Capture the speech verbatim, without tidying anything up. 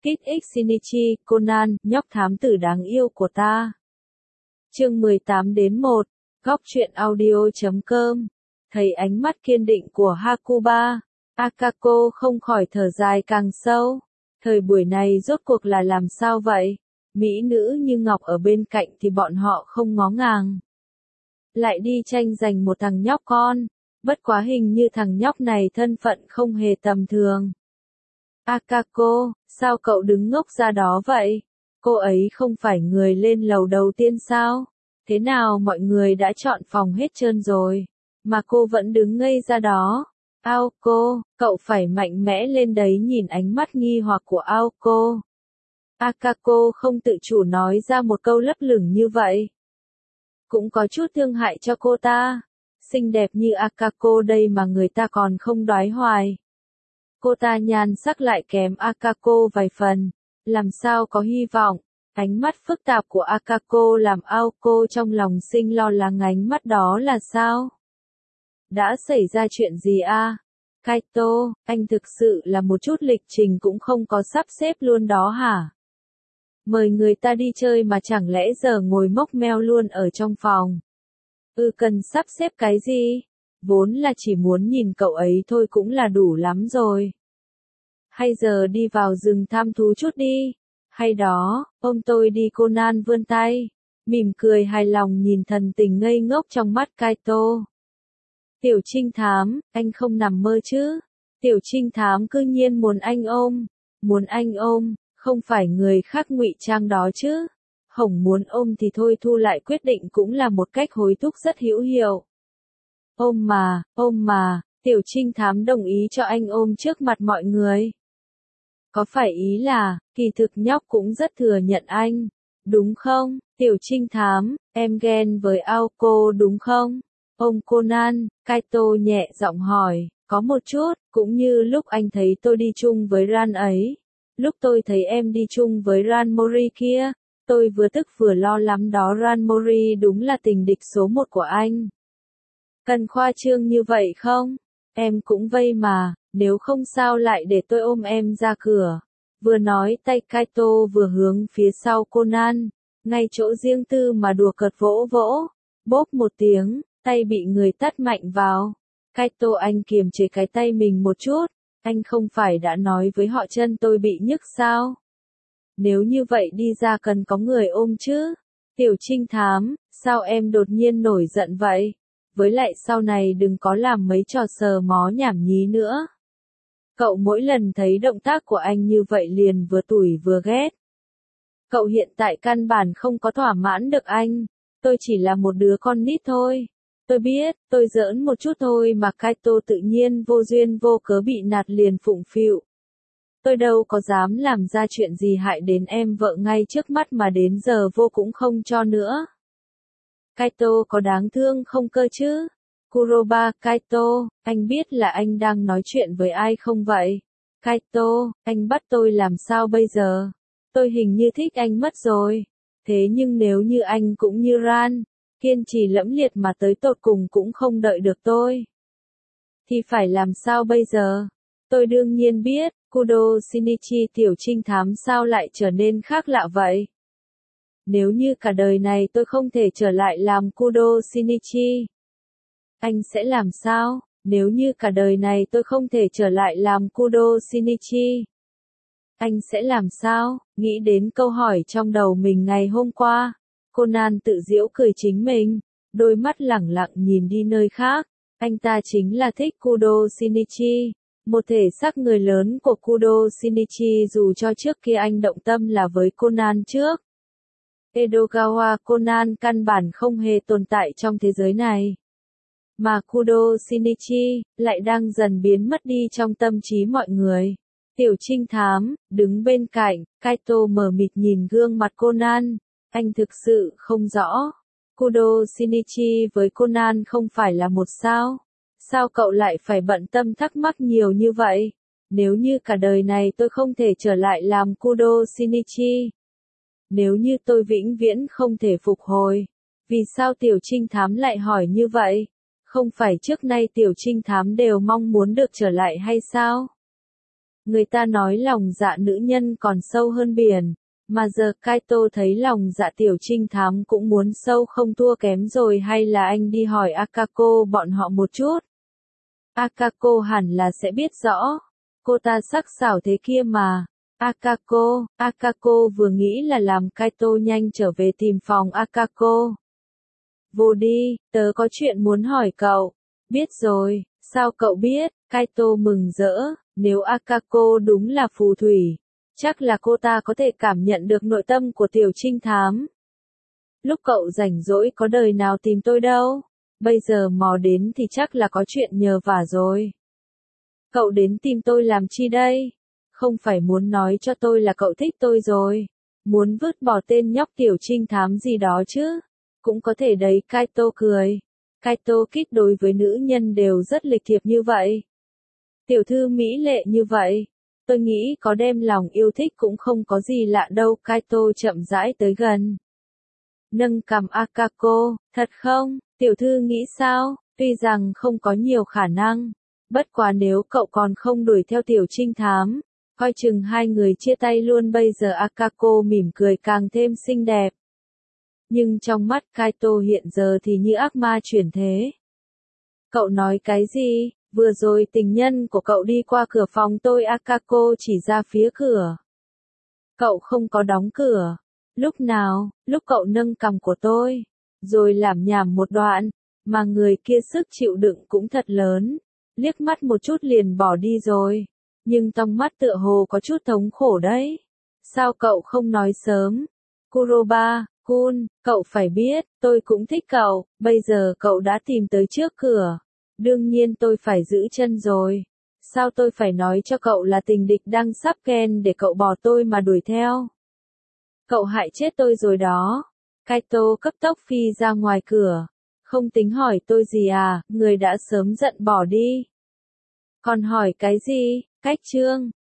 Kit X Shinichi, Conan, nhóc thám tử đáng yêu của ta. Chương mười tám đến một, góc truyện audio chấm com. Thấy ánh mắt kiên định của Hakuba, Akako không khỏi thở dài càng sâu. Thời buổi này rốt cuộc là làm sao vậy? Mỹ nữ như ngọc ở bên cạnh thì bọn họ không ngó ngàng. Lại đi tranh giành một thằng nhóc con, bất quá hình như thằng nhóc này thân phận không hề tầm thường. Akako, sao cậu đứng ngốc ra đó vậy? Cô ấy không phải người lên lầu đầu tiên sao? Thế nào mọi người đã chọn phòng hết trơn rồi, mà cô vẫn đứng ngây ra đó? Aoko, cậu phải mạnh mẽ lên đấy, nhìn ánh mắt nghi hoặc của Aoko. Akako không tự chủ nói ra một câu lấp lửng như vậy. Cũng có chút thương hại cho cô ta. Xinh đẹp như Akako đây mà người ta còn không đoái hoài. Cô ta nhan sắc lại kém Akako vài phần, làm sao có hy vọng. Ánh mắt phức tạp của Akako làm Aoko trong lòng sinh lo lắng, ánh mắt đó là sao? Đã xảy ra chuyện gì a? Kaito, anh thực sự là một chút lịch trình cũng không có sắp xếp luôn đó hả? Mời người ta đi chơi mà chẳng lẽ giờ ngồi mốc meo luôn ở trong phòng? Ừ, cần sắp xếp cái gì? Vốn là chỉ muốn nhìn cậu ấy thôi cũng là đủ lắm rồi. Hay giờ đi vào rừng thăm thú chút đi. Hay đó, ôm tôi đi. Conan vươn tay, mỉm cười hài lòng nhìn thần tình ngây ngốc trong mắt Kaito. Tiểu trinh thám, anh không nằm mơ chứ? Tiểu trinh thám cư nhiên muốn anh ôm. Muốn anh ôm, không phải người khác ngụy trang đó chứ? Hồng muốn ôm thì thôi, thu lại quyết định cũng là một cách hối thúc rất hữu hiệu. Ôm mà, ôm mà, tiểu trinh thám đồng ý cho anh ôm trước mặt mọi người. Có phải ý là, kỳ thực nhóc cũng rất thừa nhận anh, đúng không? Tiểu trinh thám, em ghen với Aoko đúng không? Ôm Conan, Kaito nhẹ giọng hỏi, có một chút, cũng như lúc anh thấy tôi đi chung với Ran ấy. Lúc tôi thấy em đi chung với Ran Mori kia, tôi vừa tức vừa lo lắm đó. Ran Mori đúng là tình địch số một của anh. Cần khoa trương như vậy không? Em cũng vây mà, nếu không sao lại để tôi ôm em ra cửa. Vừa nói tay Kaito vừa hướng phía sau Conan, ngay chỗ riêng tư mà đùa cợt vỗ vỗ. Bốp một tiếng, tay bị người tát mạnh vào. Kaito, anh kiềm chế cái tay mình một chút. Anh không phải đã nói với họ chân tôi bị nhức sao? Nếu như vậy đi ra cần có người ôm chứ. Tiểu trinh thám, sao em đột nhiên nổi giận vậy? Với lại sau này đừng có làm mấy trò sờ mó nhảm nhí nữa. Cậu mỗi lần thấy động tác của anh như vậy liền vừa tủi vừa ghét. Cậu hiện tại căn bản không có thỏa mãn được anh. Tôi chỉ là một đứa con nít thôi. Tôi biết, tôi giỡn một chút thôi mà. Kaito tự nhiên vô duyên vô cớ bị nạt liền phụng phịu. Tôi đâu có dám làm ra chuyện gì hại đến em vợ ngay trước mắt mà đến giờ vô cũng không cho nữa. Kaito có đáng thương không cơ chứ? Kuroba, Kaito, anh biết là anh đang nói chuyện với ai không vậy? Kaito, anh bắt tôi làm sao bây giờ? Tôi hình như thích anh mất rồi. Thế nhưng nếu như anh cũng như Ran, kiên trì lẫm liệt mà tới tột cùng cũng không đợi được tôi, thì phải làm sao bây giờ? Tôi đương nhiên biết. Kudo Shinichi, tiểu trinh thám sao lại trở nên khác lạ vậy? Nếu như cả đời này tôi không thể trở lại làm Kudo Shinichi, anh sẽ làm sao? Nếu như cả đời này tôi không thể trở lại làm Kudo Shinichi, anh sẽ làm sao? Nghĩ đến câu hỏi trong đầu mình ngày hôm qua, Conan tự giễu cười chính mình, đôi mắt lẳng lặng nhìn đi nơi khác. Anh ta chính là thích Kudo Shinichi, một thể xác người lớn của Kudo Shinichi, dù cho trước kia anh động tâm là với Conan trước. Edogawa Conan căn bản không hề tồn tại trong thế giới này. Mà Kudo Shinichi lại đang dần biến mất đi trong tâm trí mọi người. Tiểu trinh thám, đứng bên cạnh, Kaito mờ mịt nhìn gương mặt Conan. Anh thực sự không rõ. Kudo Shinichi với Conan không phải là một sao? Sao cậu lại phải bận tâm thắc mắc nhiều như vậy? Nếu như cả đời này tôi không thể trở lại làm Kudo Shinichi, nếu như tôi vĩnh viễn không thể phục hồi, vì sao tiểu trinh thám lại hỏi như vậy? Không phải trước nay tiểu trinh thám đều mong muốn được trở lại hay sao? Người ta nói lòng dạ nữ nhân còn sâu hơn biển, mà giờ Kaito thấy lòng dạ tiểu trinh thám cũng muốn sâu không thua kém rồi, hay là anh đi hỏi Akako bọn họ một chút. Akako hẳn là sẽ biết rõ, cô ta sắc sảo thế kia mà. Akako, Akako vừa nghĩ là làm Kaito nhanh trở về tìm phòng Akako. Vô đi, tớ có chuyện muốn hỏi cậu. Biết rồi, sao cậu biết? Kaito mừng rỡ, nếu Akako đúng là phù thủy, chắc là cô ta có thể cảm nhận được nội tâm của tiểu trinh thám. Lúc cậu rảnh rỗi có đời nào tìm tôi đâu, bây giờ mò đến thì chắc là có chuyện nhờ vả rồi. Cậu đến tìm tôi làm chi đây? Không phải muốn nói cho tôi là cậu thích tôi rồi, muốn vứt bỏ tên nhóc tiểu trinh thám gì đó chứ? Cũng có thể đấy, Kaito cười. Kaito Kid đối với nữ nhân đều rất lịch thiệp như vậy. Tiểu thư mỹ lệ như vậy, tôi nghĩ có đem lòng yêu thích cũng không có gì lạ đâu. Kaito chậm rãi tới gần, nâng cằm Akako, thật không? Tiểu thư nghĩ sao? Tuy rằng không có nhiều khả năng, bất quá nếu cậu còn không đuổi theo tiểu trinh thám, coi chừng hai người chia tay luôn. Bây giờ Akako mỉm cười càng thêm xinh đẹp, nhưng trong mắt Kaito hiện giờ thì như ác ma chuyển thế. Cậu nói cái gì? Vừa rồi tình nhân của cậu đi qua cửa phòng tôi. Akako chỉ ra phía cửa. Cậu không có đóng cửa. Lúc nào? Lúc cậu nâng cằm của tôi, rồi lảm nhảm một đoạn, mà người kia sức chịu đựng cũng thật lớn. Liếc mắt một chút liền bỏ đi rồi. Nhưng trong mắt tựa hồ có chút thống khổ đấy. Sao cậu không nói sớm? Kuroba, Kun, cậu phải biết, tôi cũng thích cậu, bây giờ cậu đã tìm tới trước cửa. Đương nhiên tôi phải giữ chân rồi. Sao tôi phải nói cho cậu là tình địch đang sắp ken để cậu bỏ tôi mà đuổi theo? Cậu hại chết tôi rồi đó. Kaito cấp tốc phi ra ngoài cửa. Không tính hỏi tôi gì à, người đã sớm giận bỏ đi. Còn hỏi cái gì? Cách chương.